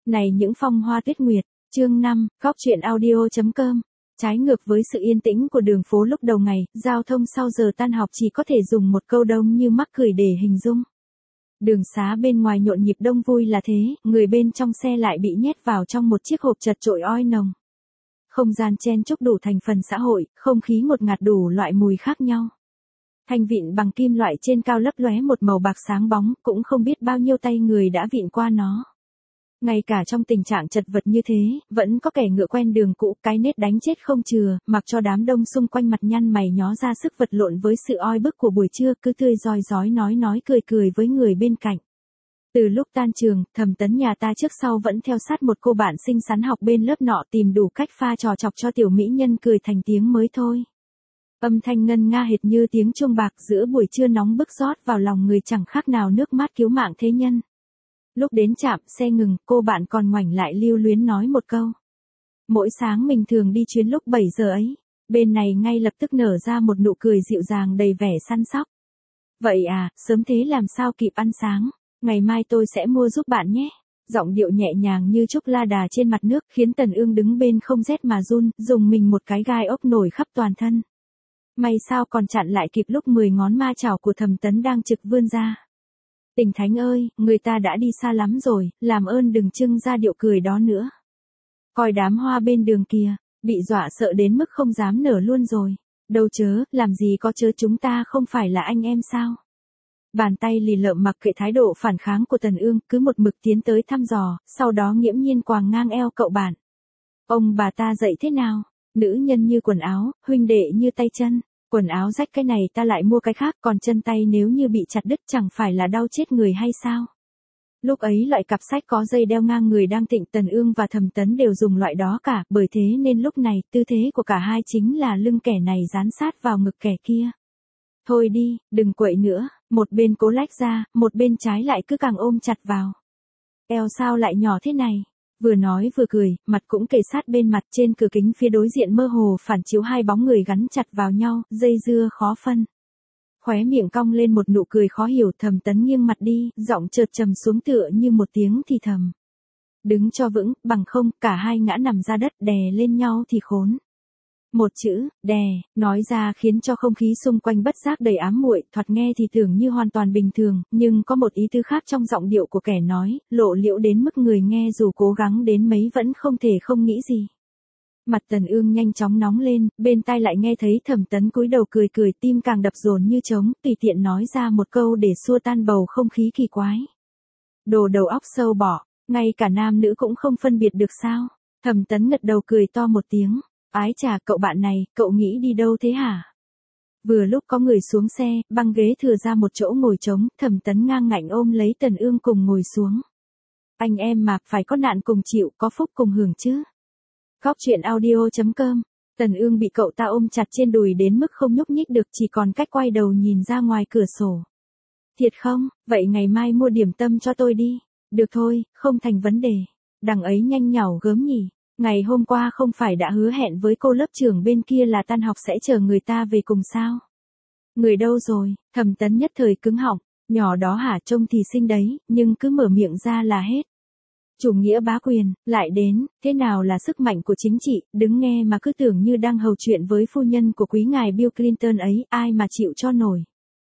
Này những phong hoa tuyết nguyệt, chương 5, góc chuyện audio.com. Trái ngược với sự yên tĩnh của đường phố lúc đầu ngày, giao thông sau giờ tan học chỉ có thể dùng một câu đông như mắc cười để hình dung. Đường xá bên ngoài nhộn nhịp đông vui là thế, người bên trong xe lại bị nhét vào trong một chiếc hộp chật chội oi nồng. Không gian chen chúc đủ thành phần xã hội, không khí ngột ngạt đủ loại mùi khác nhau. Thanh vịn bằng kim loại trên cao lấp lóe một màu bạc sáng bóng, cũng không biết bao nhiêu tay người đã vịn qua nó. Ngay cả trong tình trạng chật vật như thế, vẫn có kẻ ngựa quen đường cũ, cái nết đánh chết không chừa, mặc cho đám đông xung quanh mặt nhăn mày nhó ra sức vật lộn với sự oi bức của buổi trưa, cứ tươi rói rói nói cười cười với người bên cạnh. Từ lúc tan trường, Thẩm Tấn nhà ta trước sau vẫn theo sát một cô bạn xinh xắn học bên lớp nọ tìm đủ cách pha trò chọc cho tiểu mỹ nhân cười thành tiếng mới thôi. Âm thanh ngân nga hệt như tiếng chuông bạc giữa buổi trưa nóng bức rót vào lòng người chẳng khác nào nước mát cứu mạng thế nhân. Lúc đến trạm, xe ngừng, cô bạn còn ngoảnh lại lưu luyến nói một câu. Mỗi sáng mình thường đi chuyến lúc 7 giờ ấy, bên này ngay lập tức nở ra một nụ cười dịu dàng đầy vẻ săn sóc. Vậy à, sớm thế làm sao kịp ăn sáng, ngày mai tôi sẽ mua giúp bạn nhé. Giọng điệu nhẹ nhàng như trúc la đà trên mặt nước khiến Tần Ương đứng bên không rét mà run, dùng mình một cái gai ốc nổi khắp toàn thân. May sao còn chặn lại kịp lúc 10 ngón ma chảo của Thẩm Tấn đang trực vươn ra. Tình thánh ơi, người ta đã đi xa lắm rồi, làm ơn đừng trưng ra điệu cười đó nữa. Coi đám hoa bên đường kìa, bị dọa sợ đến mức không dám nở luôn rồi. Đâu chớ, làm gì có chớ, chúng ta không phải là anh em sao? Bàn tay lì lợm mặc kệ thái độ phản kháng của Tần Ương, cứ một mực tiến tới thăm dò, sau đó nghiễm nhiên quàng ngang eo cậu bạn. Ông bà ta dạy thế nào? Nữ nhân như quần áo, huynh đệ như tay chân. Quần áo rách cái này ta lại mua cái khác, còn chân tay nếu như bị chặt đứt chẳng phải là đau chết người hay sao? Lúc ấy loại cặp sách có dây đeo ngang người đang thịnh, Tần Ương và Thẩm Tấn đều dùng loại đó cả, bởi thế nên lúc này, tư thế của cả hai chính là lưng kẻ này dán sát vào ngực kẻ kia. Thôi đi, đừng quậy nữa, một bên cố lách ra, một bên trái lại cứ càng ôm chặt vào. Eo sao lại nhỏ thế này? Vừa nói vừa cười, mặt cũng kề sát bên mặt, trên cửa kính phía đối diện mơ hồ phản chiếu hai bóng người gắn chặt vào nhau, dây dưa khó phân. Khóe miệng cong lên một nụ cười khó hiểu, Thẩm Tấn nghiêng mặt đi, giọng chợt trầm xuống tựa như một tiếng thì thầm. Đứng cho vững, bằng không, cả hai ngã nằm ra đất đè lên nhau thì khốn. Một chữ, đè, nói ra khiến cho không khí xung quanh bất giác đầy ám muội, thoạt nghe thì tưởng như hoàn toàn bình thường, nhưng có một ý tứ khác trong giọng điệu của kẻ nói, lộ liễu đến mức người nghe dù cố gắng đến mấy vẫn không thể không nghĩ gì. Mặt Tần Ương nhanh chóng nóng lên, bên tai lại nghe thấy Thẩm Tấn cúi đầu cười cười, tim càng đập dồn như trống, tùy tiện nói ra một câu để xua tan bầu không khí kỳ quái. Đồ đầu óc sâu bọ, ngay cả nam nữ cũng không phân biệt được sao? Thẩm Tấn ngật đầu cười to một tiếng. Ái chà, cậu bạn này, cậu nghĩ đi đâu thế hả? Vừa lúc có người xuống xe, băng ghế thừa ra một chỗ ngồi trống, Thẩm Tấn ngang ngạnh ôm lấy Tần Ương cùng ngồi xuống. Anh em mà, phải có nạn cùng chịu, có phúc cùng hưởng chứ. Góc chuyện audio.com. Tần Ương bị cậu ta ôm chặt trên đùi đến mức không nhúc nhích được, chỉ còn cách quay đầu nhìn ra ngoài cửa sổ. Thiệt không? Vậy ngày mai mua điểm tâm cho tôi đi. Được thôi, không thành vấn đề. Đằng ấy nhanh nhảu gớm nhỉ. Ngày hôm qua không phải đã hứa hẹn với cô lớp trưởng bên kia là tan học sẽ chờ người ta về cùng sao? Người đâu rồi? Thẩm Tấn nhất thời cứng họng, nhỏ đó hả, trông thì xinh đấy, nhưng cứ mở miệng ra là hết. Chủ nghĩa bá quyền, lại đến, thế nào là sức mạnh của chính trị, đứng nghe mà cứ tưởng như đang hầu chuyện với phu nhân của quý ngài Bill Clinton ấy, ai mà chịu cho nổi.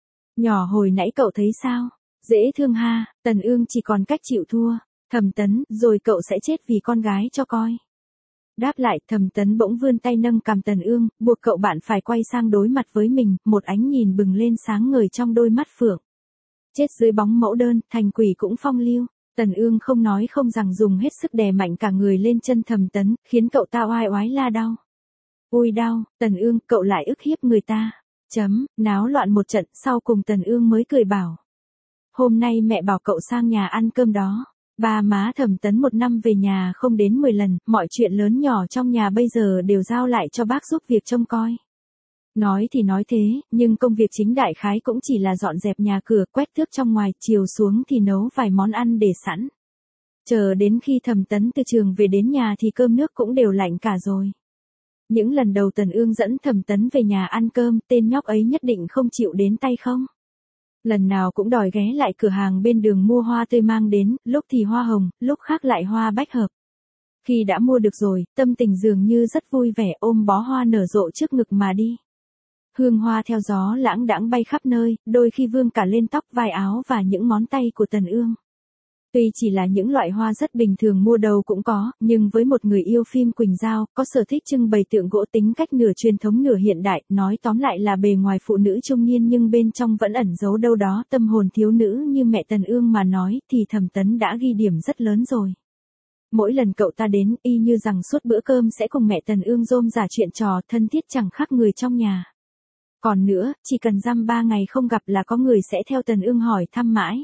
Nhỏ hồi nãy cậu thấy sao? Dễ thương ha, Tần Ương chỉ còn cách chịu thua. Thẩm Tấn, rồi cậu sẽ chết vì con gái cho coi. Đáp lại, Thẩm Tấn bỗng vươn tay nâng cằm Tần Ương, buộc cậu bạn phải quay sang đối mặt với mình, một ánh nhìn bừng lên sáng ngời trong đôi mắt phượng. Chết dưới bóng mẫu đơn, thành quỷ cũng phong lưu. Tần Ương không nói không rằng dùng hết sức đè mạnh cả người lên chân Thẩm Tấn, khiến cậu ta oai oái la đau. Ui đau, Tần Ương, cậu lại ức hiếp người ta. Náo loạn một trận, sau cùng Tần Ương mới cười bảo. Hôm nay mẹ bảo cậu sang nhà ăn cơm đó. Ba má Thẩm Tấn một năm về nhà không đến 10 lần, mọi chuyện lớn nhỏ trong nhà bây giờ đều giao lại cho bác giúp việc trông coi. Nói thì nói thế, nhưng công việc chính đại khái cũng chỉ là dọn dẹp nhà cửa, quét tước trong ngoài, chiều xuống thì nấu vài món ăn để sẵn. Chờ đến khi Thẩm Tấn từ trường về đến nhà thì cơm nước cũng đều lạnh cả rồi. Những lần đầu Tần Ương dẫn Thẩm Tấn về nhà ăn cơm, tên nhóc ấy nhất định không chịu đến tay không? Lần nào cũng đòi ghé lại cửa hàng bên đường mua hoa tươi mang đến, lúc thì hoa hồng, lúc khác lại hoa bách hợp. Khi đã mua được rồi, tâm tình dường như rất vui vẻ ôm bó hoa nở rộ trước ngực mà đi. Hương hoa theo gió lãng đãng bay khắp nơi, đôi khi vương cả lên tóc vai áo và những ngón tay của Tần Ương. Tuy chỉ là những loại hoa rất bình thường mua đâu cũng có, nhưng với một người yêu phim Quỳnh Giao, có sở thích trưng bày tượng gỗ tính cách nửa truyền thống nửa hiện đại, nói tóm lại là bề ngoài phụ nữ trung niên nhưng bên trong vẫn ẩn giấu đâu đó tâm hồn thiếu nữ như mẹ Tần Ương mà nói, thì Thẩm Tấn đã ghi điểm rất lớn rồi. Mỗi lần cậu ta đến, y như rằng suốt bữa cơm sẽ cùng mẹ Tần Ương rôm rả chuyện trò thân thiết chẳng khác người trong nhà. Còn nữa, chỉ cần dăm 3 ngày không gặp là có người sẽ theo Tần Ương hỏi thăm mãi.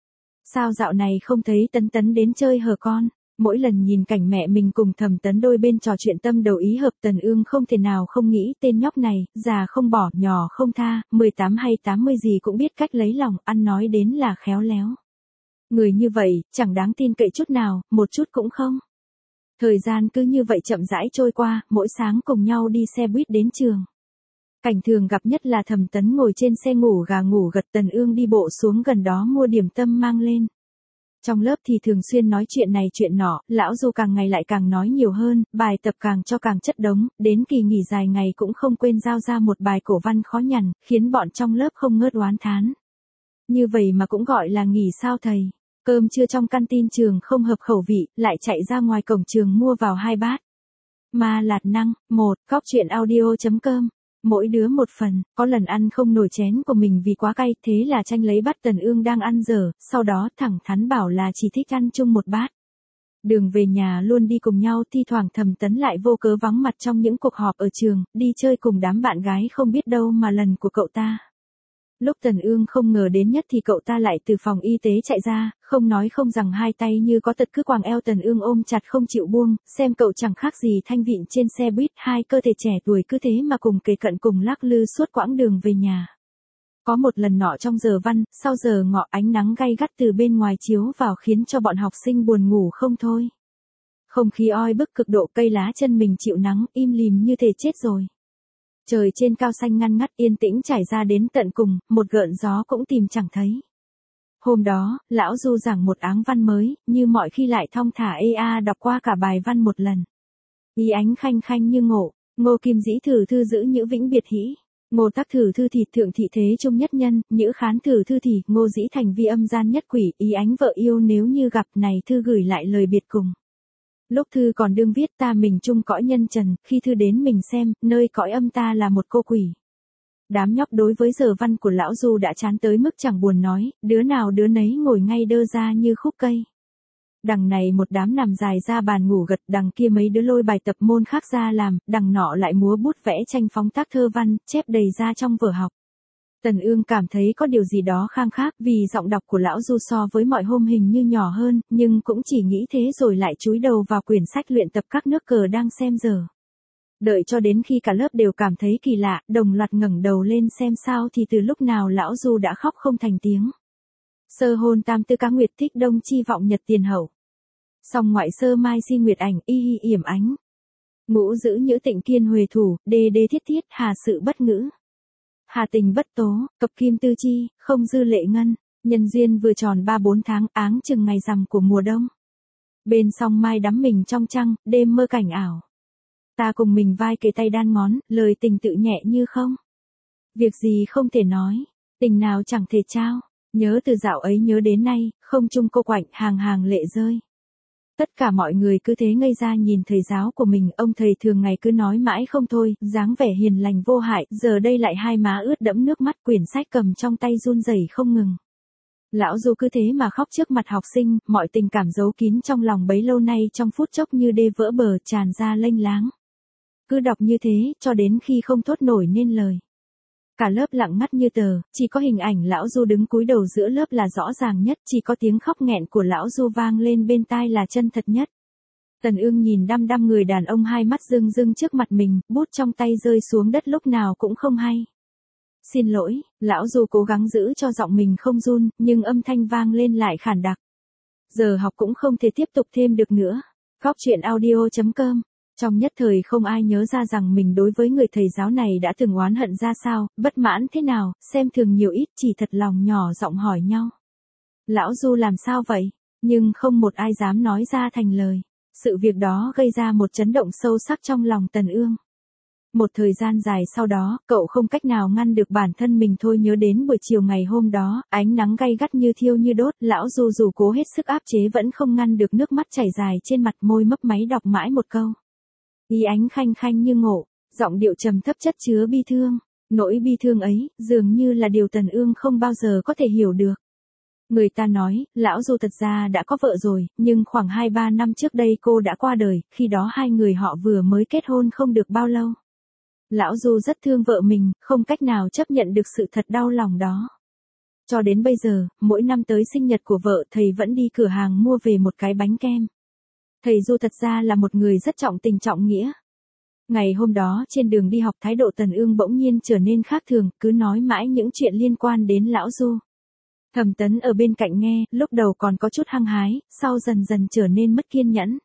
Sao dạo này không thấy Tấn Tấn đến chơi hờ con? Mỗi lần nhìn cảnh mẹ mình cùng Thẩm Tấn đôi bên trò chuyện tâm đầu ý hợp, Tần Ương không thể nào không nghĩ tên nhóc này, già không bỏ, nhỏ không tha, 18 hay 80 gì cũng biết cách lấy lòng, ăn nói đến là khéo léo. Người như vậy, chẳng đáng tin cậy chút nào, một chút cũng không. Thời gian cứ như vậy chậm rãi trôi qua, mỗi sáng cùng nhau đi xe buýt đến trường. Cảnh thường gặp nhất là Thẩm Tấn ngồi trên xe ngủ gà ngủ gật, Tần Ương đi bộ xuống gần đó mua điểm tâm mang lên. Trong lớp thì thường xuyên nói chuyện này chuyện nọ, lão Du càng ngày lại càng nói nhiều hơn, bài tập càng cho càng chất đống, đến kỳ nghỉ dài ngày cũng không quên giao ra một bài cổ văn khó nhằn, khiến bọn trong lớp không ngớt oán thán. Như vậy mà cũng gọi là nghỉ sao thầy? Cơm trưa trong canteen trường không hợp khẩu vị, lại chạy ra ngoài cổng trường mua vào 2 bát. Ma lạt năng, 1, goctruyện.audio.com. Mỗi đứa một phần, có lần ăn không nổi chén của mình vì quá cay, thế là tranh lấy bát Tần Ương đang ăn dở, sau đó thẳng thắn bảo là chỉ thích ăn chung một bát. Đường về nhà luôn đi cùng nhau, thi thoảng Thẩm Tấn lại vô cớ vắng mặt trong những cuộc họp ở trường, đi chơi cùng đám bạn gái không biết đâu mà lần của cậu ta. Lúc Tần Ương không ngờ đến nhất thì cậu ta lại từ phòng y tế chạy ra, không nói không rằng hai tay như có tật cứ quàng eo Tần Ương ôm chặt không chịu buông, xem cậu chẳng khác gì thanh vịn trên xe buýt, hai cơ thể trẻ tuổi cứ thế mà cùng kề cận cùng lắc lư suốt quãng đường về nhà. Có một lần nọ trong giờ văn, sau giờ ngọ ánh nắng gay gắt từ bên ngoài chiếu vào khiến cho bọn học sinh buồn ngủ không thôi. Không khí oi bức cực độ, cây lá chân mình chịu nắng, im lìm như thể chết rồi. Trời trên cao xanh ngăn ngắt yên tĩnh trải ra đến tận cùng, một gợn gió cũng tìm chẳng thấy. Hôm đó, lão Du giảng một áng văn mới, như mọi khi lại thong thả đọc qua cả bài văn một lần. Ý ánh khanh khanh như ngộ, Ngô Kim Dĩ thử thư giữ nhữ vĩnh biệt hĩ. Ngô Tắc thử thư thì thượng thị thế trung nhất nhân, nhữ khán thử thư thì Ngô Dĩ thành vi âm gian nhất quỷ, ý ánh vợ yêu nếu như gặp này thư gửi lại lời biệt cùng. Lúc thư còn đương viết ta mình chung cõi nhân trần, khi thư đến mình xem, nơi cõi âm ta là một cô quỷ. Đám nhóc đối với giờ văn của lão Du đã chán tới mức chẳng buồn nói, đứa nào đứa nấy ngồi ngay đơ ra như khúc cây. Đằng này một đám nằm dài ra bàn ngủ gật, đằng kia mấy đứa lôi bài tập môn khác ra làm, đằng nọ lại múa bút vẽ tranh phóng tác thơ văn, chép đầy ra trong vở học. Tần Ương cảm thấy có điều gì đó khang khác vì giọng đọc của lão Du so với mọi hôm hình như nhỏ hơn, nhưng cũng chỉ nghĩ thế rồi lại chúi đầu vào quyển sách luyện tập các nước cờ đang xem giờ. Đợi cho đến khi cả lớp đều cảm thấy kỳ lạ, đồng loạt ngẩng đầu lên xem sao thì từ lúc nào lão Du đã khóc không thành tiếng. Sơ hôn tam tư cá nguyệt thích đông chi vọng nhật tiền hậu. Song ngoại sơ mai si nguyệt ảnh y hi yểm ánh. Ngũ giữ nhữ tịnh kiên huề thủ, đê đê thiết thiết hà sự bất ngữ. Hà tình bất tố, cập kim tư chi, không dư lệ ngân, nhân duyên vừa tròn 3-4 tháng, áng chừng ngày rằm của mùa đông. Bên song mai đắm mình trong trăng, đêm mơ cảnh ảo. Ta cùng mình vai kề tay đan ngón, lời tình tự nhẹ như không. Việc gì không thể nói, tình nào chẳng thể trao, nhớ từ dạo ấy nhớ đến nay, không chung cô quạnh hàng hàng lệ rơi. Tất cả mọi người cứ thế ngây ra nhìn thầy giáo của mình, ông thầy thường ngày cứ nói mãi không thôi, dáng vẻ hiền lành vô hại, giờ đây lại hai má ướt đẫm nước mắt, quyển sách cầm trong tay run rẩy không ngừng. Lão Du cứ thế mà khóc trước mặt học sinh, mọi tình cảm giấu kín trong lòng bấy lâu nay trong phút chốc như đê vỡ bờ tràn ra lênh láng. Cứ đọc như thế, cho đến khi không thốt nổi nên lời. Cả lớp lặng ngắt như tờ, chỉ có hình ảnh lão Du đứng cúi đầu giữa lớp là rõ ràng nhất, chỉ có tiếng khóc nghẹn của lão Du vang lên bên tai là chân thật nhất. Tần Ương nhìn đăm đăm người đàn ông hai mắt rưng rưng trước mặt mình, bút trong tay rơi xuống đất lúc nào cũng không hay. Xin lỗi, lão Du cố gắng giữ cho giọng mình không run, nhưng âm thanh vang lên lại khản đặc. Giờ học cũng không thể tiếp tục thêm được nữa. Goctruyện.audio.com Trong nhất thời không ai nhớ ra rằng mình đối với người thầy giáo này đã từng oán hận ra sao, bất mãn thế nào, xem thường nhiều ít, chỉ thật lòng nhỏ giọng hỏi nhau. Lão Du làm sao vậy? Nhưng không một ai dám nói ra thành lời. Sự việc đó gây ra một chấn động sâu sắc trong lòng Tần Ương. Một thời gian dài sau đó, cậu không cách nào ngăn được bản thân mình thôi nhớ đến buổi chiều ngày hôm đó, ánh nắng gay gắt như thiêu như đốt, lão Du dù cố hết sức áp chế vẫn không ngăn được nước mắt chảy dài trên mặt, môi mấp máy đọc mãi một câu. Ý ánh khanh khanh như ngộ, giọng điệu trầm thấp chất chứa bi thương. Nỗi bi thương ấy, dường như là điều Tần Ương không bao giờ có thể hiểu được. Người ta nói, lão Du thật ra đã có vợ rồi, nhưng khoảng 2-3 năm trước đây cô đã qua đời, khi đó hai người họ vừa mới kết hôn không được bao lâu. Lão Du rất thương vợ mình, không cách nào chấp nhận được sự thật đau lòng đó. Cho đến bây giờ, mỗi năm tới sinh nhật của vợ thầy vẫn đi cửa hàng mua về một cái bánh kem. Thầy Du thật ra là một người rất trọng tình trọng nghĩa. Ngày hôm đó trên đường đi học thái độ Tần Ương bỗng nhiên trở nên khác thường, cứ nói mãi những chuyện liên quan đến lão Du. Thẩm Tấn ở bên cạnh nghe, lúc đầu còn có chút hăng hái, sau dần dần trở nên mất kiên nhẫn.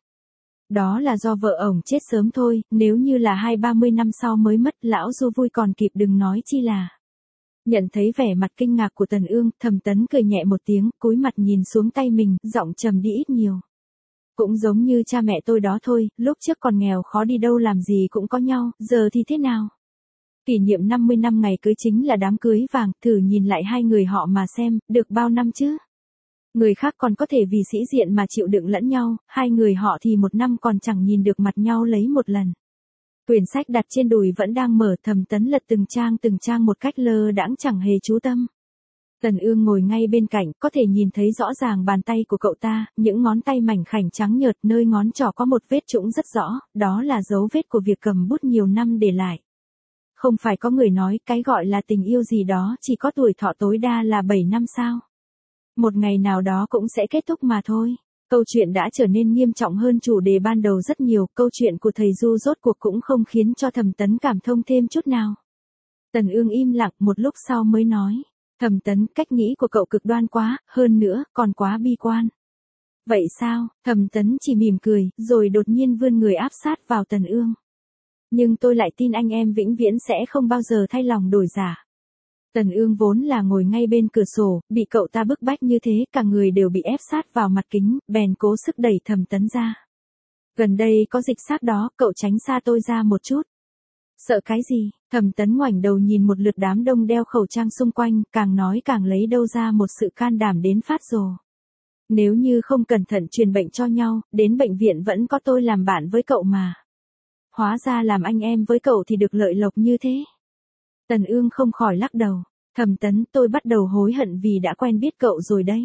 Đó là do vợ ổng chết sớm thôi, nếu như là 20-30 năm sau mới mất, lão Du vui còn kịp đừng nói chi là. Nhận thấy vẻ mặt kinh ngạc của Tần Ương, Thẩm Tấn cười nhẹ một tiếng, cúi mặt nhìn xuống tay mình, giọng trầm đi ít nhiều. Cũng giống như cha mẹ tôi đó thôi, lúc trước còn nghèo khó đi đâu làm gì cũng có nhau, giờ thì thế nào? Kỷ niệm 50 năm ngày cưới chính là đám cưới vàng, thử nhìn lại hai người họ mà xem, được bao năm chứ? Người khác còn có thể vì sĩ diện mà chịu đựng lẫn nhau, hai người họ thì một năm còn chẳng nhìn được mặt nhau lấy một lần. Quyển sách đặt trên đùi vẫn đang mở, Thẩm Tấn lật từng trang một cách lơ đãng chẳng hề chú tâm. Tần Ương ngồi ngay bên cạnh, có thể nhìn thấy rõ ràng bàn tay của cậu ta, những ngón tay mảnh khảnh trắng nhợt, nơi ngón trỏ có một vết trũng rất rõ, đó là dấu vết của việc cầm bút nhiều năm để lại. Không phải có người nói cái gọi là tình yêu gì đó chỉ có tuổi thọ tối đa là 7 năm sao? Một ngày nào đó cũng sẽ kết thúc mà thôi. Câu chuyện đã trở nên nghiêm trọng hơn chủ đề ban đầu rất nhiều, câu chuyện của thầy Du rốt cuộc cũng không khiến cho Thẩm Tấn cảm thông thêm chút nào. Tần Ương im lặng một lúc sau mới nói, Thẩm Tấn, cách nghĩ của cậu cực đoan quá, hơn nữa, còn quá bi quan. Vậy sao? Thẩm Tấn chỉ mỉm cười, rồi đột nhiên vươn người áp sát vào Tần Ương. Nhưng tôi lại tin anh em vĩnh viễn sẽ không bao giờ thay lòng đổi dạ. Tần Ương vốn là ngồi ngay bên cửa sổ, bị cậu ta bức bách như thế, cả người đều bị ép sát vào mặt kính, bèn cố sức đẩy Thẩm Tấn ra. Gần đây có dịch sát đó, cậu tránh xa tôi ra một chút. Sợ cái gì? Thẩm Tấn ngoảnh đầu nhìn một lượt đám đông đeo khẩu trang xung quanh, càng nói càng lấy đâu ra một sự can đảm đến phát rồ. Nếu như không cẩn thận truyền bệnh cho nhau, đến bệnh viện vẫn có tôi làm bạn với cậu mà. Hóa ra làm anh em với cậu thì được lợi lộc như thế. Tần Ương không khỏi lắc đầu. Thẩm Tấn, tôi bắt đầu hối hận vì đã quen biết cậu rồi đấy.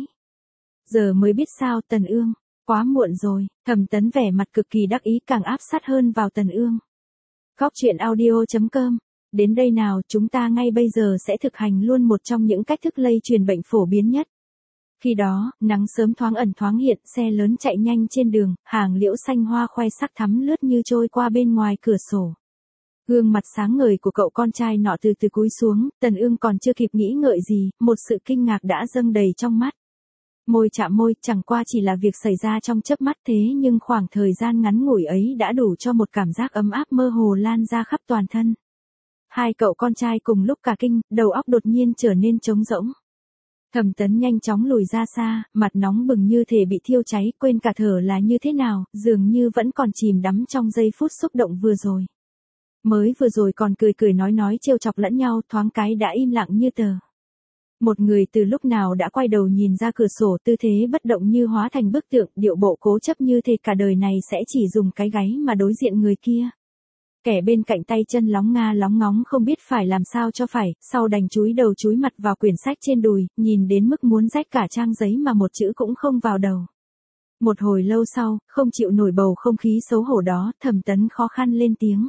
Giờ mới biết sao, Tần Ương. Quá muộn rồi. Thẩm Tấn vẻ mặt cực kỳ đắc ý, càng áp sát hơn vào Tần Ương. Góc truyện audio.com. Đến đây nào, chúng ta ngay bây giờ sẽ thực hành luôn một trong những cách thức lây truyền bệnh phổ biến nhất. Khi đó, nắng sớm thoáng ẩn thoáng hiện, xe lớn chạy nhanh trên đường, hàng liễu xanh hoa khoe sắc thắm lướt như trôi qua bên ngoài cửa sổ. Gương mặt sáng ngời của cậu con trai nọ từ từ cúi xuống, Tần Ương còn chưa kịp nghĩ ngợi gì, một sự kinh ngạc đã dâng đầy trong mắt. Môi chạm môi, chẳng qua chỉ là việc xảy ra trong chớp mắt thế nhưng khoảng thời gian ngắn ngủi ấy đã đủ cho một cảm giác ấm áp mơ hồ lan ra khắp toàn thân. Hai cậu con trai cùng lúc cả kinh, đầu óc đột nhiên trở nên trống rỗng. Thẩm Tấn nhanh chóng lùi ra xa, mặt nóng bừng như thể bị thiêu cháy, quên cả thở là như thế nào, dường như vẫn còn chìm đắm trong giây phút xúc động vừa rồi. Mới vừa rồi còn cười nói trêu chọc lẫn nhau, thoáng cái đã im lặng như tờ. Một người từ lúc nào đã quay đầu nhìn ra cửa sổ, tư thế bất động như hóa thành bức tượng, điệu bộ cố chấp như thể cả đời này sẽ chỉ dùng cái gáy mà đối diện người kia. Kẻ bên cạnh tay chân lóng nga lóng ngóng không biết phải làm sao cho phải, sau đành chúi đầu chúi mặt vào quyển sách trên đùi, nhìn đến mức muốn rách cả trang giấy mà một chữ cũng không vào đầu. Một hồi lâu sau, không chịu nổi bầu không khí xấu hổ đó, Thẩm Tấn khó khăn lên tiếng.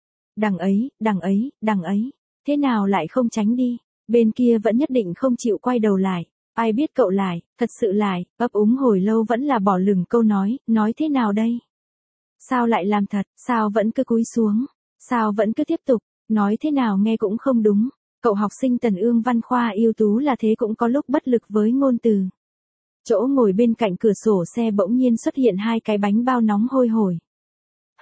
Đằng ấy, thế nào lại không tránh đi, bên kia vẫn nhất định không chịu quay đầu lại, ai biết cậu lại, thật sự lại, ấp úng hồi lâu vẫn là bỏ lửng câu nói thế nào đây? Sao lại làm thật, sao vẫn cứ cúi xuống, sao vẫn cứ tiếp tục, nói thế nào nghe cũng không đúng, cậu học sinh Tần Ương văn khoa ưu tú là thế cũng có lúc bất lực với ngôn từ. Chỗ ngồi bên cạnh cửa sổ xe bỗng nhiên xuất hiện hai cái bánh bao nóng hôi hổi.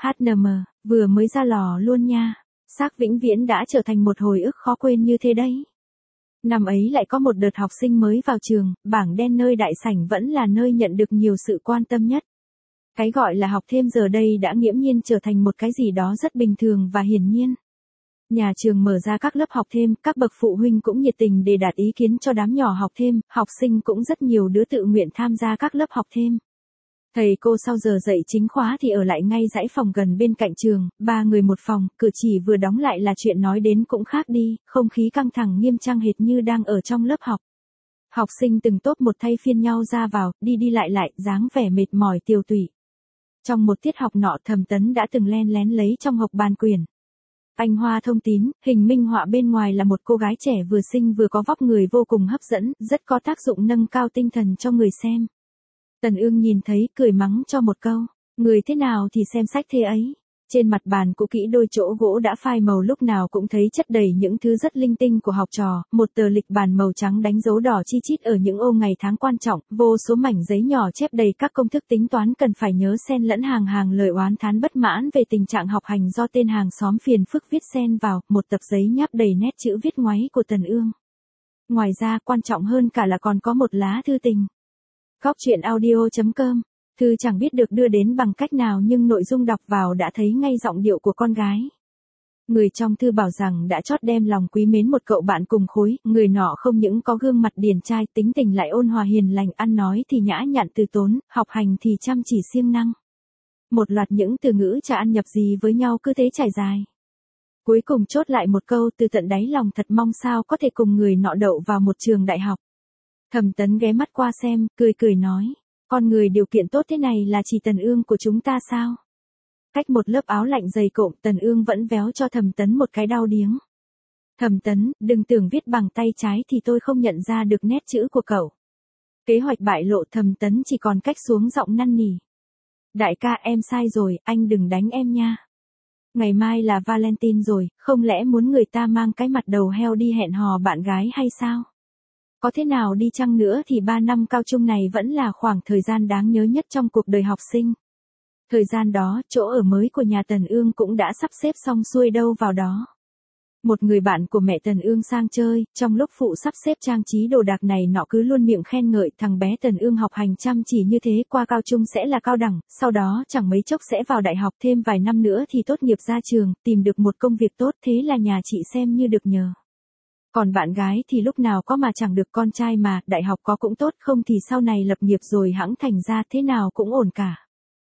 HNM, vừa mới ra lò luôn nha. Xác vĩnh viễn đã trở thành một hồi ức khó quên như thế đấy. Năm ấy lại có một đợt học sinh mới vào trường, bảng đen nơi đại sảnh vẫn là nơi nhận được nhiều sự quan tâm nhất. Cái gọi là học thêm giờ đây đã nghiễm nhiên trở thành một cái gì đó rất bình thường và hiển nhiên. Nhà trường mở ra các lớp học thêm, các bậc phụ huynh cũng nhiệt tình để đạt ý kiến cho đám nhỏ học thêm, học sinh cũng rất nhiều đứa tự nguyện tham gia các lớp học thêm. Thầy cô sau giờ dạy chính khóa thì ở lại ngay dãy phòng gần bên cạnh trường, 3 người một phòng, cửa chỉ vừa đóng lại là chuyện nói đến cũng khác đi, không khí căng thẳng nghiêm trang hệt như đang ở trong lớp học. Học sinh từng tốp một thay phiên nhau ra vào, đi đi lại, dáng vẻ mệt mỏi tiều tụy. Trong một tiết học nọ Thẩm Tấn đã từng len lén lấy trong hộc bàn quyển Anh Hoa Thông Tín, hình minh họa bên ngoài là một cô gái trẻ vừa xinh vừa có vóc người vô cùng hấp dẫn, rất có tác dụng nâng cao tinh thần cho người xem. Tần Ương nhìn thấy, cười mắng cho một câu, người thế nào thì xem sách thế ấy. Trên mặt bàn cũ kỹ đôi chỗ gỗ đã phai màu lúc nào cũng thấy chất đầy những thứ rất linh tinh của học trò, một tờ lịch bàn màu trắng đánh dấu đỏ chi chít ở những ô ngày tháng quan trọng, vô số mảnh giấy nhỏ chép đầy các công thức tính toán cần phải nhớ xen lẫn hàng hàng lời oán thán bất mãn về tình trạng học hành do tên hàng xóm phiền phức viết xen vào, một tập giấy nháp đầy nét chữ viết ngoáy của Tần Ương. Ngoài ra quan trọng hơn cả là còn có một lá thư tình. Góc truyện audio.com. Thư chẳng biết được đưa đến bằng cách nào nhưng nội dung đọc vào đã thấy ngay giọng điệu của con gái. Người trong thư bảo rằng đã chót đem lòng quý mến một cậu bạn cùng khối, người nọ không những có gương mặt điển trai, tính tình lại ôn hòa hiền lành, ăn nói thì nhã nhặn từ tốn, học hành thì chăm chỉ siêng năng. Một loạt những từ ngữ chả ăn nhập gì với nhau cứ thế trải dài. Cuối cùng chốt lại một câu, từ tận đáy lòng thật mong sao có thể cùng người nọ đậu vào một trường đại học. Thẩm Tấn ghé mắt qua xem, cười nói. Con người điều kiện tốt thế này là chỉ Tần Ương của chúng ta sao? Cách một lớp áo lạnh dày cộm, Tần Ương vẫn véo cho Thẩm Tấn một cái đau điếng. Thẩm Tấn, đừng tưởng viết bằng tay trái thì tôi không nhận ra được nét chữ của cậu. Kế hoạch bại lộ, Thẩm Tấn chỉ còn cách xuống giọng năn nỉ. Đại ca, em sai rồi, anh đừng đánh em nha. Ngày mai là Valentine rồi, không lẽ muốn người ta mang cái mặt đầu heo đi hẹn hò bạn gái hay sao? Có thế nào đi chăng nữa thì 3 năm cao trung này vẫn là khoảng thời gian đáng nhớ nhất trong cuộc đời học sinh. Thời gian đó, chỗ ở mới của nhà Tần Ương cũng đã sắp xếp xong xuôi đâu vào đó. Một người bạn của mẹ Tần Ương sang chơi, trong lúc phụ sắp xếp trang trí đồ đạc này nọ cứ luôn miệng khen ngợi thằng bé Tần Ương học hành chăm chỉ như thế, qua cao trung sẽ là cao đẳng, sau đó chẳng mấy chốc sẽ vào đại học, thêm vài năm nữa thì tốt nghiệp ra trường, tìm được một công việc tốt, thế là nhà chị xem như được nhờ. Còn bạn gái thì lúc nào có mà chẳng được, con trai mà, đại học có cũng tốt, không thì sau này lập nghiệp rồi hẵng thành ra thế nào cũng ổn cả.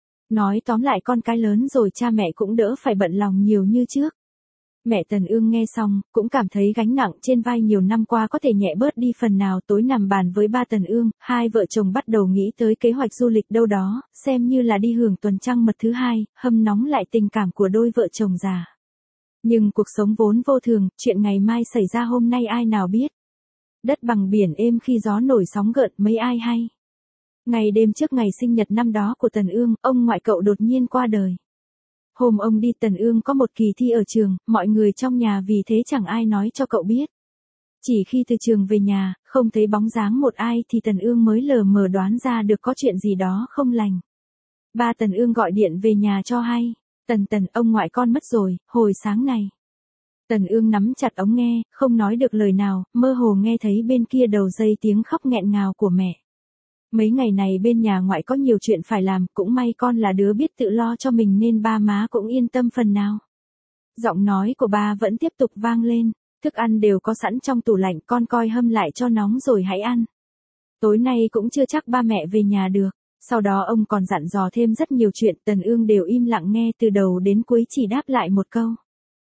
Nói tóm lại con cái lớn rồi cha mẹ cũng đỡ phải bận lòng nhiều như trước. Mẹ Tần Ương nghe xong, cũng cảm thấy gánh nặng trên vai nhiều năm qua có thể nhẹ bớt đi phần nào. Tối nằm bàn với ba Tần Ương, hai vợ chồng bắt đầu nghĩ tới kế hoạch du lịch đâu đó, xem như là đi hưởng tuần trăng mật thứ hai, hâm nóng lại tình cảm của đôi vợ chồng già. Nhưng cuộc sống vốn vô thường, chuyện ngày mai xảy ra hôm nay ai nào biết. Đất bằng biển êm khi gió nổi sóng gợn, mấy ai hay. Ngày đêm trước ngày sinh nhật năm đó của Tần Ương, ông ngoại cậu đột nhiên qua đời. Hôm ông đi Tần Ương có một kỳ thi ở trường, mọi người trong nhà vì thế chẳng ai nói cho cậu biết. Chỉ khi từ trường về nhà, không thấy bóng dáng một ai thì Tần Ương mới lờ mờ đoán ra được có chuyện gì đó không lành. Ba Tần Ương gọi điện về nhà cho hay. Tần, ông ngoại con mất rồi, hồi sáng này. Tần Ương nắm chặt ống nghe, không nói được lời nào, mơ hồ nghe thấy bên kia đầu dây tiếng khóc nghẹn ngào của mẹ. Mấy ngày này bên nhà ngoại có nhiều chuyện phải làm, cũng may con là đứa biết tự lo cho mình nên ba má cũng yên tâm phần nào. Giọng nói của ba vẫn tiếp tục vang lên, thức ăn đều có sẵn trong tủ lạnh, con coi hâm lại cho nóng rồi hãy ăn. Tối nay cũng chưa chắc ba mẹ về nhà được. Sau đó ông còn dặn dò thêm rất nhiều chuyện, Tần Ương đều im lặng nghe từ đầu đến cuối, chỉ đáp lại một câu.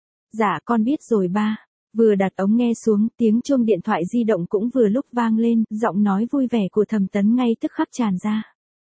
Dạ con biết rồi ba. Vừa đặt ống nghe xuống, tiếng chuông điện thoại di động cũng vừa lúc vang lên, giọng nói vui vẻ của Thẩm Tấn ngay tức khắc tràn ra.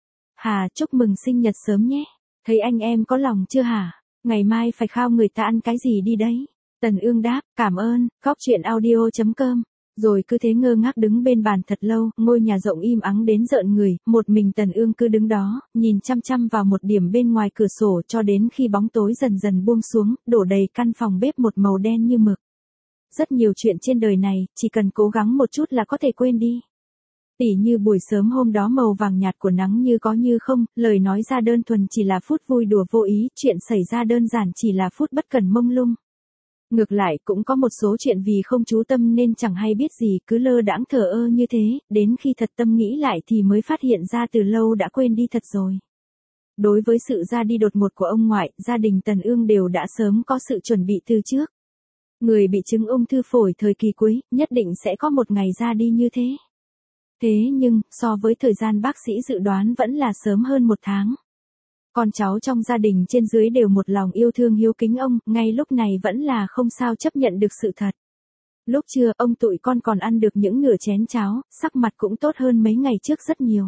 Hà, chúc mừng sinh nhật sớm nhé. Thấy anh em có lòng chưa hả? Ngày mai phải khao người ta ăn cái gì đi đấy? Tần Ương đáp, cảm ơn, góc truyện audio.com. Rồi cứ thế ngơ ngác đứng bên bàn thật lâu, ngôi nhà rộng im ắng đến rợn người, một mình Tần Ương cứ đứng đó, nhìn chăm chăm vào một điểm bên ngoài cửa sổ cho đến khi bóng tối dần dần buông xuống, đổ đầy căn phòng bếp một màu đen như mực. Rất nhiều chuyện trên đời này, chỉ cần cố gắng một chút là có thể quên đi. Tỉ như buổi sớm hôm đó màu vàng nhạt của nắng như có như không, lời nói ra đơn thuần chỉ là phút vui đùa vô ý, chuyện xảy ra đơn giản chỉ là phút bất cần mông lung. Ngược lại cũng có một số chuyện vì không chú tâm nên chẳng hay biết gì, cứ lơ đãng thờ ơ như thế, đến khi thật tâm nghĩ lại thì mới phát hiện ra từ lâu đã quên đi thật rồi. Đối với sự ra đi đột ngột của ông ngoại, gia đình Tần Ương đều đã sớm có sự chuẩn bị từ trước. Người bị chứng ung thư phổi thời kỳ cuối, nhất định sẽ có một ngày ra đi như thế. Thế nhưng, so với thời gian bác sĩ dự đoán vẫn là sớm hơn 1 tháng. Con cháu trong gia đình trên dưới đều một lòng yêu thương hiếu kính ông, ngay lúc này vẫn là không sao chấp nhận được sự thật. Lúc trưa, ông tụi con còn ăn được những nửa chén cháo, sắc mặt cũng tốt hơn mấy ngày trước rất nhiều.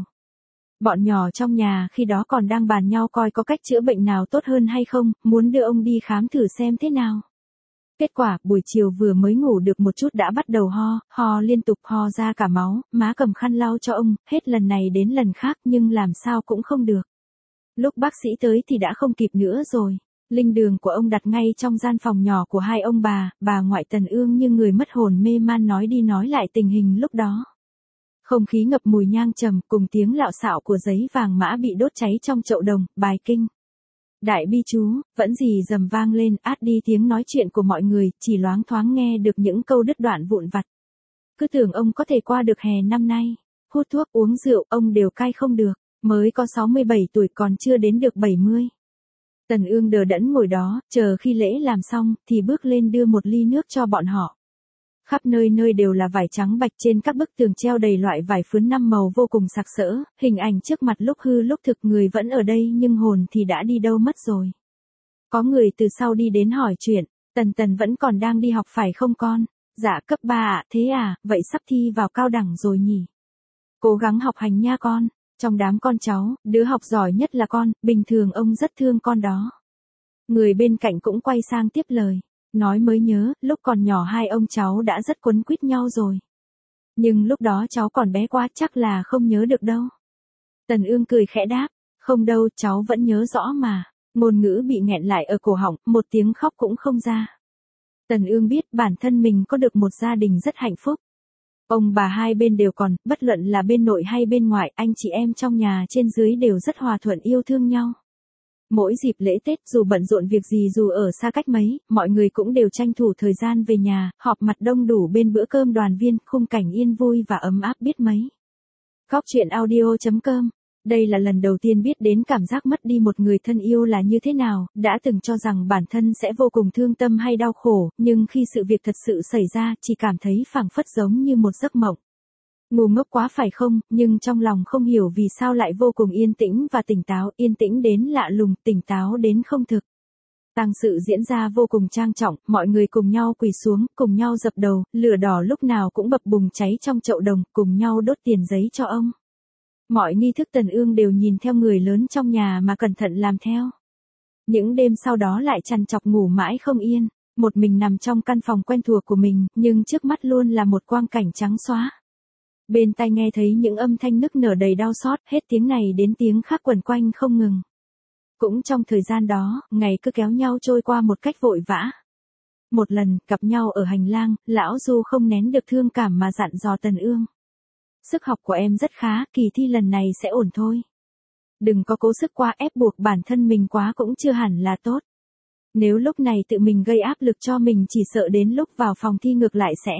Bọn nhỏ trong nhà khi đó còn đang bàn nhau coi có cách chữa bệnh nào tốt hơn hay không, muốn đưa ông đi khám thử xem thế nào. Kết quả, buổi chiều vừa mới ngủ được một chút đã bắt đầu ho liên tục ho ra cả máu, má cầm khăn lau cho ông, hết lần này đến lần khác nhưng làm sao cũng không được. Lúc bác sĩ tới thì đã không kịp nữa rồi. Linh đường của ông đặt ngay trong gian phòng nhỏ của hai ông bà ngoại Tần Ương như người mất hồn mê man nói đi nói lại tình hình lúc đó. Không khí ngập mùi nhang trầm cùng tiếng lạo xạo của giấy vàng mã bị đốt cháy trong chậu đồng, bài kinh. Đại bi chú, vẫn rì rầm vang lên át đi tiếng nói chuyện của mọi người, chỉ loáng thoáng nghe được những câu đứt đoạn vụn vặt. Cứ tưởng ông có thể qua được hè năm nay, hút thuốc uống rượu ông đều cai không được, mới có 67 tuổi còn chưa đến được 70. Tần Ương đờ đẫn ngồi đó, chờ khi lễ làm xong, thì bước lên đưa một ly nước cho bọn họ. Khắp nơi nơi đều là vải trắng bạch, trên các bức tường treo đầy loại vải phướn 5 màu vô cùng sặc sỡ, hình ảnh trước mặt lúc hư lúc thực, người vẫn ở đây nhưng hồn thì đã đi đâu mất rồi. Có người từ sau đi đến hỏi chuyện, Tần vẫn còn đang đi học phải không con? Dạ cấp 3 ạ, thế à, vậy sắp thi vào cao đẳng rồi nhỉ? Cố gắng học hành nha con, trong đám con cháu, đứa học giỏi nhất là con, bình thường ông rất thương con đó. Người bên cạnh cũng quay sang tiếp lời. Nói mới nhớ, lúc còn nhỏ hai ông cháu đã rất quấn quýt nhau rồi. Nhưng lúc đó cháu còn bé quá chắc là không nhớ được đâu. Tần Ương cười khẽ đáp, không đâu, cháu vẫn nhớ rõ mà. Ngôn ngữ bị nghẹn lại ở cổ họng, một tiếng khóc cũng không ra. Tần Ương biết bản thân mình có được một gia đình rất hạnh phúc. Ông bà hai bên đều còn, bất luận là bên nội hay bên ngoại, anh chị em trong nhà trên dưới đều rất hòa thuận yêu thương nhau. Mỗi dịp lễ Tết dù bận rộn việc gì dù ở xa cách mấy, mọi người cũng đều tranh thủ thời gian về nhà, họp mặt đông đủ bên bữa cơm đoàn viên, khung cảnh yên vui và ấm áp biết mấy. Góc truyện audio.com. Đây là lần đầu tiên biết đến cảm giác mất đi một người thân yêu là như thế nào, đã từng cho rằng bản thân sẽ vô cùng thương tâm hay đau khổ, nhưng khi sự việc thật sự xảy ra, chỉ cảm thấy phảng phất giống như một giấc mộng. Ngu ngốc quá phải không, nhưng trong lòng không hiểu vì sao lại vô cùng yên tĩnh và tỉnh táo, yên tĩnh đến lạ lùng, tỉnh táo đến không thực. Tang sự diễn ra vô cùng trang trọng, mọi người cùng nhau quỳ xuống, cùng nhau dập đầu, lửa đỏ lúc nào cũng bập bùng cháy trong chậu đồng, cùng nhau đốt tiền giấy cho ông. Mọi nghi thức Tần Ương đều nhìn theo người lớn trong nhà mà cẩn thận làm theo. Những đêm sau đó lại trằn trọc ngủ mãi không yên, một mình nằm trong căn phòng quen thuộc của mình, nhưng trước mắt luôn là một quang cảnh trắng xóa. Bên tai nghe thấy những âm thanh nức nở đầy đau xót, hết tiếng này đến tiếng khác quẩn quanh không ngừng. Cũng trong thời gian đó, ngày cứ kéo nhau trôi qua một cách vội vã. Một lần, gặp nhau ở hành lang, lão Du không nén được thương cảm mà dặn dò Tần Ương. Sức học của em rất khá, kỳ thi lần này sẽ ổn thôi. Đừng có cố sức quá ép buộc bản thân mình quá cũng chưa hẳn là tốt. Nếu lúc này tự mình gây áp lực cho mình chỉ sợ đến lúc vào phòng thi ngược lại sẽ.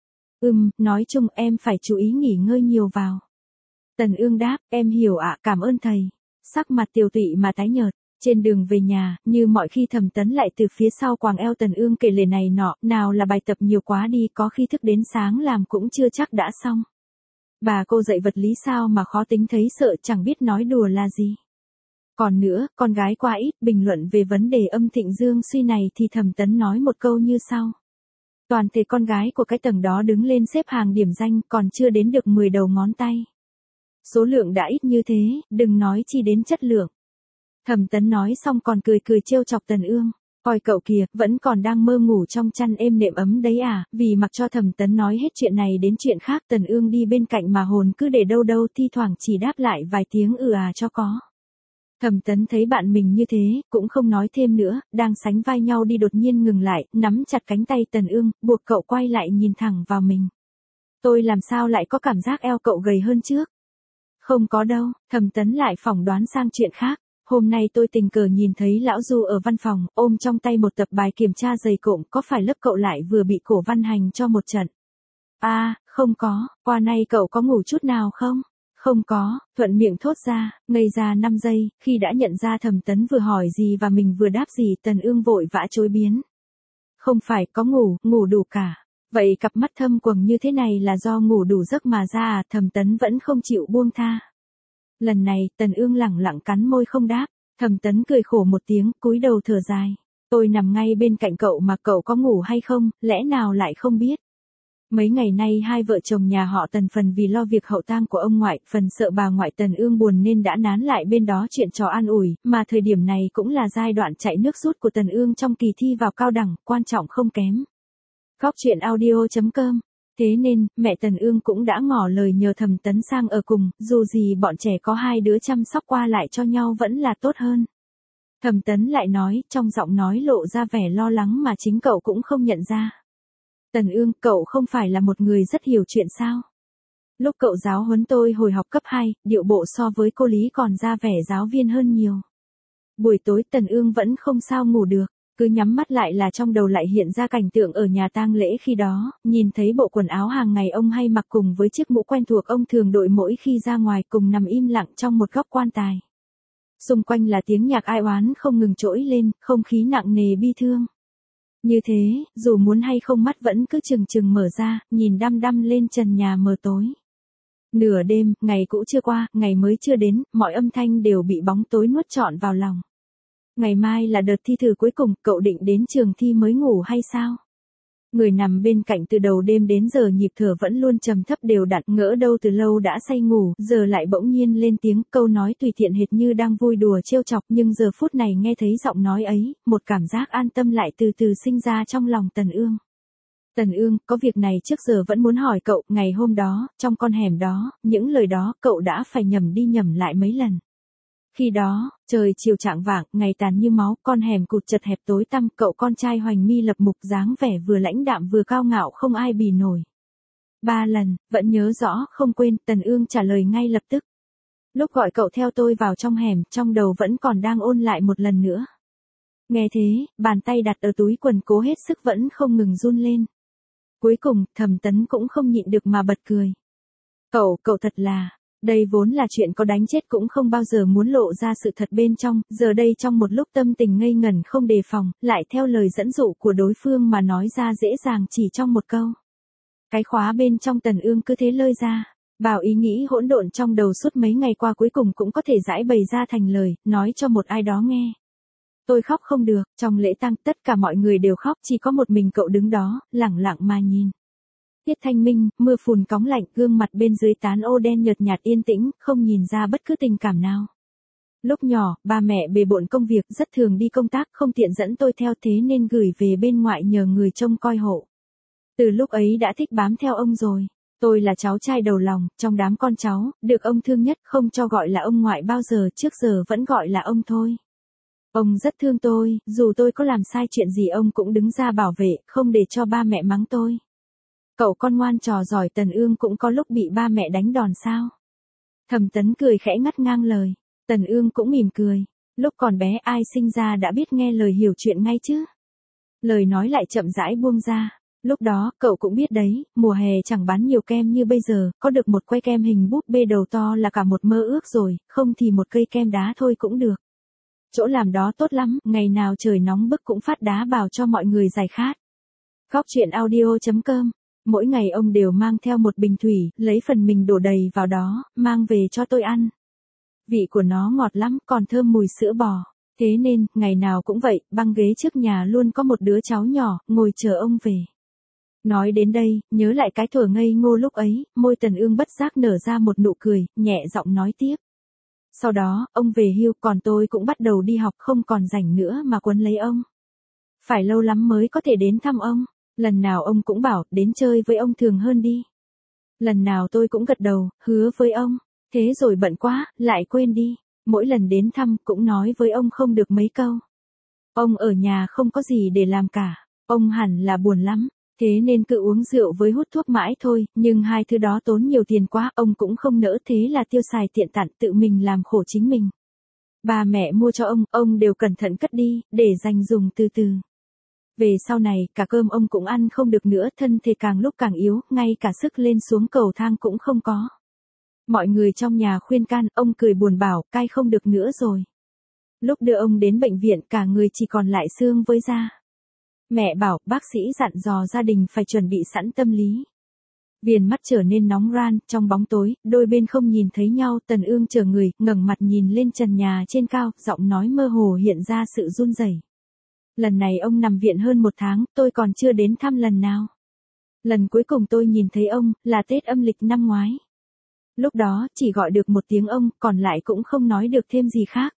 Nói chung em phải chú ý nghỉ ngơi nhiều vào. Tần Ương đáp, em hiểu ạ, cảm ơn thầy. Sắc mặt tiều tụy mà tái nhợt, trên đường về nhà, như mọi khi Thẩm Tấn lại từ phía sau quàng eo Tần Ương kể lể này nọ, nào là bài tập nhiều quá đi, có khi thức đến sáng làm cũng chưa chắc đã xong. Bà cô dạy vật lý sao mà khó tính thấy sợ chẳng biết nói đùa là gì. Còn nữa, con gái quá ít, bình luận về vấn đề âm Thịnh Dương Suy này thì Thẩm Tấn nói một câu như sau. Toàn thể con gái của cái tầng đó đứng lên xếp hàng điểm danh còn chưa đến được 10 đầu ngón tay. Số lượng đã ít như thế, đừng nói chi đến chất lượng. Thẩm Tấn nói xong còn cười trêu chọc Tần Ương. Coi cậu kìa, vẫn còn đang mơ ngủ trong chăn êm nệm ấm đấy à, vì mặc cho Thẩm Tấn nói hết chuyện này đến chuyện khác Tần Ương đi bên cạnh mà hồn cứ để đâu đâu thi thoảng chỉ đáp lại vài tiếng cho có. Thẩm Tấn thấy bạn mình như thế, cũng không nói thêm nữa, đang sánh vai nhau đi đột nhiên ngừng lại, nắm chặt cánh tay Tần Ương, buộc cậu quay lại nhìn thẳng vào mình. Tôi làm sao lại có cảm giác eo cậu gầy hơn trước? Không có đâu, Thẩm Tấn lại phỏng đoán sang chuyện khác. Hôm nay tôi tình cờ nhìn thấy lão Du ở văn phòng, ôm trong tay một tập bài kiểm tra dày cộm, có phải lớp cậu lại vừa bị Cổ Văn hành cho một trận? Không có, qua nay cậu có ngủ chút nào không? Không có, thuận miệng thốt ra, ngây ra 5 giây, khi đã nhận ra Thẩm Tấn vừa hỏi gì và mình vừa đáp gì, Tần Ương vội vã chối biến. Không phải, có ngủ đủ cả. Vậy cặp mắt thâm quầng như thế này là do ngủ đủ giấc mà ra à? Thẩm Tấn vẫn không chịu buông tha. Lần này, Tần Ương lẳng lặng cắn môi không đáp. Thẩm Tấn cười khổ một tiếng, cúi đầu thở dài. Tôi nằm ngay bên cạnh cậu mà cậu có ngủ hay không, lẽ nào lại không biết? Mấy ngày nay hai vợ chồng nhà họ Tần phần vì lo việc hậu tang của ông ngoại, phần sợ bà ngoại Tần Ương buồn nên đã nán lại bên đó chuyện trò an ủi, mà thời điểm này cũng là giai đoạn chạy nước rút của Tần Ương trong kỳ thi vào cao đẳng, quan trọng không kém. Góc truyện audio.com. Thế nên, mẹ Tần Ương cũng đã ngỏ lời nhờ Thẩm Tấn sang ở cùng, dù gì bọn trẻ có hai đứa chăm sóc qua lại cho nhau vẫn là tốt hơn. Thẩm Tấn lại nói, trong giọng nói lộ ra vẻ lo lắng mà chính cậu cũng không nhận ra. Tần Ương, cậu không phải là một người rất hiểu chuyện sao? Lúc cậu giáo huấn tôi hồi học cấp 2, điệu bộ so với cô Lý còn ra vẻ giáo viên hơn nhiều. Buổi tối Tần Ương vẫn không sao ngủ được, cứ nhắm mắt lại là trong đầu lại hiện ra cảnh tượng ở nhà tang lễ khi đó, nhìn thấy bộ quần áo hàng ngày ông hay mặc cùng với chiếc mũ quen thuộc ông thường đội mỗi khi ra ngoài, cùng nằm im lặng trong một góc quan tài. Xung quanh là tiếng nhạc ai oán không ngừng trỗi lên, không khí nặng nề bi thương. Như thế, dù muốn hay không mắt vẫn cứ trừng trừng mở ra, nhìn đăm đăm lên trần nhà mờ tối. Nửa đêm, ngày cũ chưa qua, ngày mới chưa đến, mọi âm thanh đều bị bóng tối nuốt trọn vào lòng. Ngày mai là đợt thi thử cuối cùng, cậu định đến trường thi mới ngủ hay sao? Người nằm bên cạnh từ đầu đêm đến giờ nhịp thở vẫn luôn trầm thấp đều đặn, ngỡ đâu từ lâu đã say ngủ, giờ lại bỗng nhiên lên tiếng, câu nói tùy tiện hệt như đang vui đùa trêu chọc, nhưng giờ phút này nghe thấy giọng nói ấy, một cảm giác an tâm lại từ từ sinh ra trong lòng Tần Ương. Tần Ương, có việc này trước giờ vẫn muốn hỏi cậu, ngày hôm đó, trong con hẻm đó, những lời đó, cậu đã phải nhẩm đi nhẩm lại mấy lần. Khi đó, trời chiều chạng vạng, ngày tàn như máu, con hẻm cụt chật hẹp tối tăm, cậu con trai hoành mi lập mục dáng vẻ vừa lãnh đạm vừa cao ngạo không ai bì nổi. 3 lần, vẫn nhớ rõ, không quên, Tần Ương trả lời ngay lập tức. Lúc gọi cậu theo tôi vào trong hẻm, trong đầu vẫn còn đang ôn lại một lần nữa. Nghe thế, bàn tay đặt ở túi quần cố hết sức vẫn không ngừng run lên. Cuối cùng, Thẩm Tấn cũng không nhịn được mà bật cười. Cậu thật là... Đây vốn là chuyện có đánh chết cũng không bao giờ muốn lộ ra sự thật bên trong, giờ đây trong một lúc tâm tình ngây ngẩn không đề phòng, lại theo lời dẫn dụ của đối phương mà nói ra dễ dàng chỉ trong một câu. Cái khóa bên trong Tần Ương cứ thế lơi ra, bảo ý nghĩ hỗn độn trong đầu suốt mấy ngày qua cuối cùng cũng có thể giải bày ra thành lời, nói cho một ai đó nghe. Tôi khóc không được, trong lễ tang tất cả mọi người đều khóc, chỉ có một mình cậu đứng đó, lẳng lặng mà nhìn. Tiết thanh minh, mưa phùn cóng lạnh, gương mặt bên dưới tán ô đen nhợt nhạt yên tĩnh, không nhìn ra bất cứ tình cảm nào. Lúc nhỏ, ba mẹ bề bộn công việc rất thường đi công tác, không tiện dẫn tôi theo thế nên gửi về bên ngoại nhờ người trông coi hộ. Từ lúc ấy đã thích bám theo ông rồi. Tôi là cháu trai đầu lòng, trong đám con cháu, được ông thương nhất, không cho gọi là ông ngoại bao giờ, trước giờ vẫn gọi là ông thôi. Ông rất thương tôi, dù tôi có làm sai chuyện gì ông cũng đứng ra bảo vệ, không để cho ba mẹ mắng tôi. Cậu con ngoan trò giỏi. Tần Ương cũng có lúc bị ba mẹ đánh đòn sao? Thẩm Tấn cười khẽ ngắt ngang lời. Tần Ương cũng mỉm cười. Lúc còn bé ai sinh ra đã biết nghe lời hiểu chuyện ngay chứ? Lời nói lại chậm rãi buông ra. Lúc đó, cậu cũng biết đấy, mùa hè chẳng bán nhiều kem như bây giờ, có được một que kem hình búp bê đầu to là cả một mơ ước rồi, không thì một cây kem đá thôi cũng được. Chỗ làm đó tốt lắm, ngày nào trời nóng bức cũng phát đá bào cho mọi người giải khát. Góc truyện audio.com. Mỗi ngày ông đều mang theo một bình thủy, lấy phần mình đổ đầy vào đó, mang về cho tôi ăn. Vị của nó ngọt lắm, còn thơm mùi sữa bò. Thế nên, ngày nào cũng vậy, băng ghế trước nhà luôn có một đứa cháu nhỏ, ngồi chờ ông về. Nói đến đây, nhớ lại cái thuở ngây ngô lúc ấy, môi Tần Ương bất giác nở ra một nụ cười, nhẹ giọng nói tiếp. Sau đó, ông về hưu, còn tôi cũng bắt đầu đi học, không còn rảnh nữa mà quấn lấy ông. Phải lâu lắm mới có thể đến thăm ông. Lần nào ông cũng bảo, đến chơi với ông thường hơn đi. Lần nào tôi cũng gật đầu, hứa với ông. Thế rồi bận quá, lại quên đi. Mỗi lần đến thăm, cũng nói với ông không được mấy câu. Ông ở nhà không có gì để làm cả. Ông hẳn là buồn lắm. Thế nên cứ uống rượu với hút thuốc mãi thôi, nhưng hai thứ đó tốn nhiều tiền quá, ông cũng không nỡ, thế là tiêu xài tiện tặn, tự mình làm khổ chính mình. Bà mẹ mua cho ông đều cẩn thận cất đi, để dành dùng từ từ. Về sau này, cả cơm ông cũng ăn không được nữa, thân thể càng lúc càng yếu, ngay cả sức lên xuống cầu thang cũng không có. Mọi người trong nhà khuyên can, ông cười buồn bảo, cai không được nữa rồi. Lúc đưa ông đến bệnh viện, cả người chỉ còn lại xương với da. Mẹ bảo, bác sĩ dặn dò gia đình phải chuẩn bị sẵn tâm lý. Viền mắt trở nên nóng ran, trong bóng tối, đôi bên không nhìn thấy nhau, Tần Ương trở người, ngẩng mặt nhìn lên trần nhà trên cao, giọng nói mơ hồ hiện ra sự run rẩy. Lần này ông nằm viện hơn 1 tháng, tôi còn chưa đến thăm lần nào. Lần cuối cùng tôi nhìn thấy ông, là Tết âm lịch năm ngoái. Lúc đó, chỉ gọi được một tiếng ông, còn lại cũng không nói được thêm gì khác.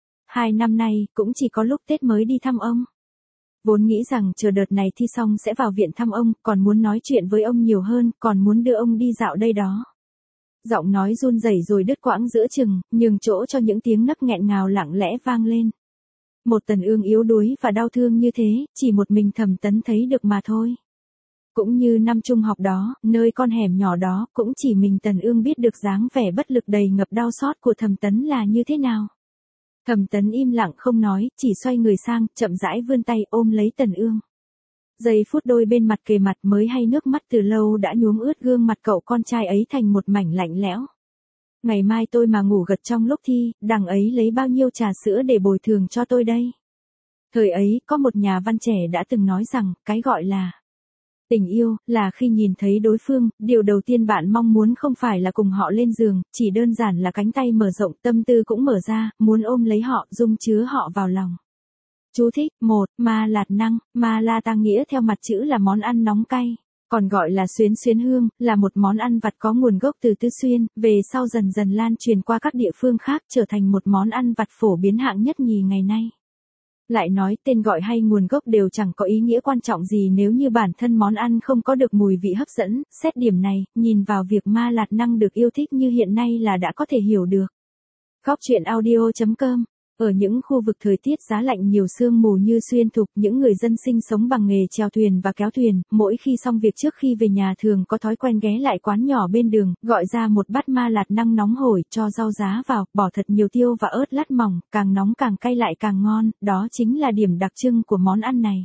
2 năm nay, cũng chỉ có lúc Tết mới đi thăm ông. Vốn nghĩ rằng chờ đợt này thi xong sẽ vào viện thăm ông, còn muốn nói chuyện với ông nhiều hơn, còn muốn đưa ông đi dạo đây đó. Giọng nói run rẩy rồi đứt quãng giữa chừng, nhường chỗ cho những tiếng nấc nghẹn ngào lặng lẽ vang lên. Một Tần Ương yếu đuối và đau thương như thế, chỉ một mình Thẩm Tấn thấy được mà thôi. Cũng như năm trung học đó, nơi con hẻm nhỏ đó, cũng chỉ mình Tần Ương biết được dáng vẻ bất lực đầy ngập đau xót của Thẩm Tấn là như thế nào. Thẩm Tấn im lặng không nói, chỉ xoay người sang, chậm rãi vươn tay ôm lấy Tần Ương. Giây phút đôi bên mặt kề mặt mới hay nước mắt từ lâu đã nhuốm ướt gương mặt cậu con trai ấy thành một mảnh lạnh lẽo. Ngày mai tôi mà ngủ gật trong lúc thi, đằng ấy lấy bao nhiêu trà sữa để bồi thường cho tôi đây? Thời ấy, có một nhà văn trẻ đã từng nói rằng, cái gọi là tình yêu, là khi nhìn thấy đối phương, điều đầu tiên bạn mong muốn không phải là cùng họ lên giường, chỉ đơn giản là cánh tay mở rộng, tâm tư cũng mở ra, muốn ôm lấy họ, dung chứa họ vào lòng. Chú thích, 1. Ma lạt năng, ma la tăng nghĩa theo mặt chữ là món ăn nóng cay, còn gọi là xuyến xuyến hương, là một món ăn vặt có nguồn gốc từ Tứ Xuyên, về sau dần dần lan truyền qua các địa phương khác trở thành một món ăn vặt phổ biến hạng nhất nhì ngày nay. Lại nói tên gọi hay nguồn gốc đều chẳng có ý nghĩa quan trọng gì nếu như bản thân món ăn không có được mùi vị hấp dẫn, xét điểm này, nhìn vào việc ma lạt năng được yêu thích như hiện nay là đã có thể hiểu được. Góc truyện audio.com. Ở những khu vực thời tiết giá lạnh nhiều sương mù như Xuyên Thục, những người dân sinh sống bằng nghề chèo thuyền và kéo thuyền, mỗi khi xong việc trước khi về nhà thường có thói quen ghé lại quán nhỏ bên đường, gọi ra một bát ma lạt năng nóng hổi, cho rau giá vào, bỏ thật nhiều tiêu và ớt lát mỏng, càng nóng càng cay lại càng ngon, đó chính là điểm đặc trưng của món ăn này.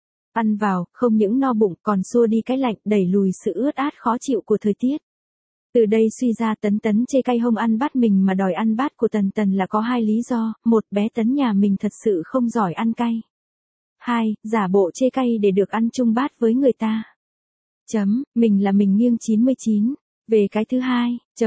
Ăn vào, không những no bụng còn xua đi cái lạnh, đẩy lùi sự ướt át khó chịu của thời tiết. Từ đây suy ra Tấn chê cay không ăn bát mình mà đòi ăn bát của Tần là có 2 lý do, 1. Bé Tấn nhà mình thật sự không giỏi ăn cay. 2. Giả bộ chê cay để được ăn chung bát với người ta. Mình là mình nghiêng 99. Về cái thứ hai,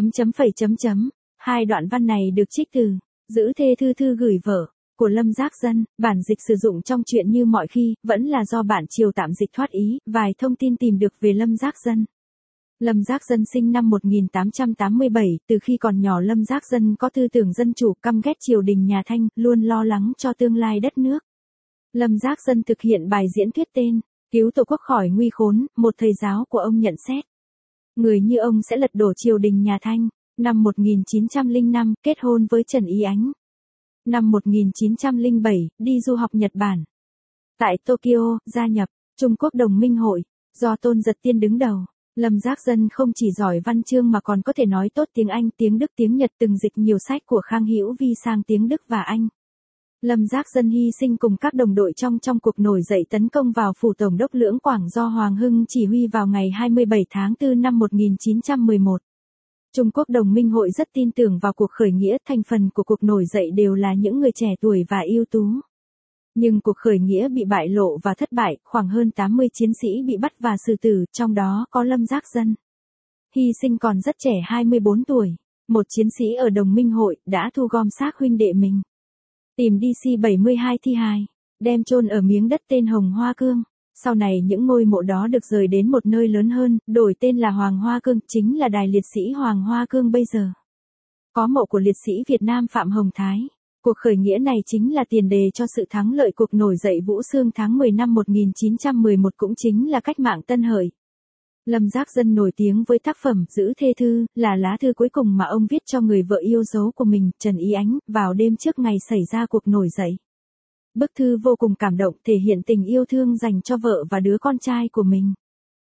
Hai đoạn văn này được trích từ Giữ thê thư gửi vợ của Lâm Giác Dân, bản dịch sử dụng trong truyện như mọi khi, vẫn là do bản Triều tạm dịch thoát ý, vài thông tin tìm được về Lâm Giác Dân. Lâm Giác Dân sinh năm 1887, từ khi còn nhỏ Lâm Giác Dân có tư tưởng dân chủ, căm ghét triều đình nhà Thanh, luôn lo lắng cho tương lai đất nước. Lâm Giác Dân thực hiện bài diễn thuyết tên Cứu Tổ quốc khỏi nguy khốn, một thầy giáo của ông nhận xét. Người như ông sẽ lật đổ triều đình nhà Thanh. Năm 1905, kết hôn với Trần Ý Ánh. Năm 1907, đi du học Nhật Bản. Tại Tokyo, gia nhập Trung Quốc Đồng minh hội, do Tôn Giật Tiên đứng đầu. Lâm Giác Dân không chỉ giỏi văn chương mà còn có thể nói tốt tiếng Anh, tiếng Đức, tiếng Nhật, từng dịch nhiều sách của Khang Hữu Vi sang tiếng Đức và Anh. Lâm Giác Dân hy sinh cùng các đồng đội trong cuộc nổi dậy tấn công vào phủ Tổng đốc Lưỡng Quảng do Hoàng Hưng chỉ huy vào ngày 27 tháng 4 năm 1911. Trung Quốc Đồng minh hội rất tin tưởng vào cuộc khởi nghĩa, thành phần của cuộc nổi dậy đều là những người trẻ tuổi và ưu tú. Nhưng cuộc khởi nghĩa bị bại lộ và thất bại, khoảng hơn 80 chiến sĩ bị bắt và xử tử, trong đó có Lâm Giác Dân. Hy sinh còn rất trẻ 24 tuổi, một chiến sĩ ở Đồng minh hội đã thu gom xác huynh đệ mình. Tìm DC-72 thi hài, đem chôn ở miếng đất tên Hồng Hoa Cương. Sau này những ngôi mộ đó được rời đến một nơi lớn hơn, đổi tên là Hoàng Hoa Cương, chính là đài liệt sĩ Hoàng Hoa Cương bây giờ. Có mộ của liệt sĩ Việt Nam Phạm Hồng Thái. Cuộc khởi nghĩa này chính là tiền đề cho sự thắng lợi cuộc nổi dậy Vũ Xương tháng 10 năm 1911, cũng chính là cách mạng Tân Hợi. Lâm Giác Dân nổi tiếng với tác phẩm Giữ thê thư, là lá thư cuối cùng mà ông viết cho người vợ yêu dấu của mình, Trần Ý Ánh, vào đêm trước ngày xảy ra cuộc nổi dậy. Bức thư vô cùng cảm động, thể hiện tình yêu thương dành cho vợ và đứa con trai của mình.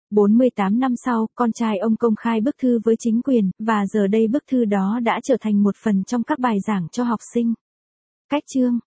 48 năm sau, con trai ông công khai bức thư với chính quyền, và giờ đây bức thư đó đã trở thành một phần trong các bài giảng cho học sinh. Cách chương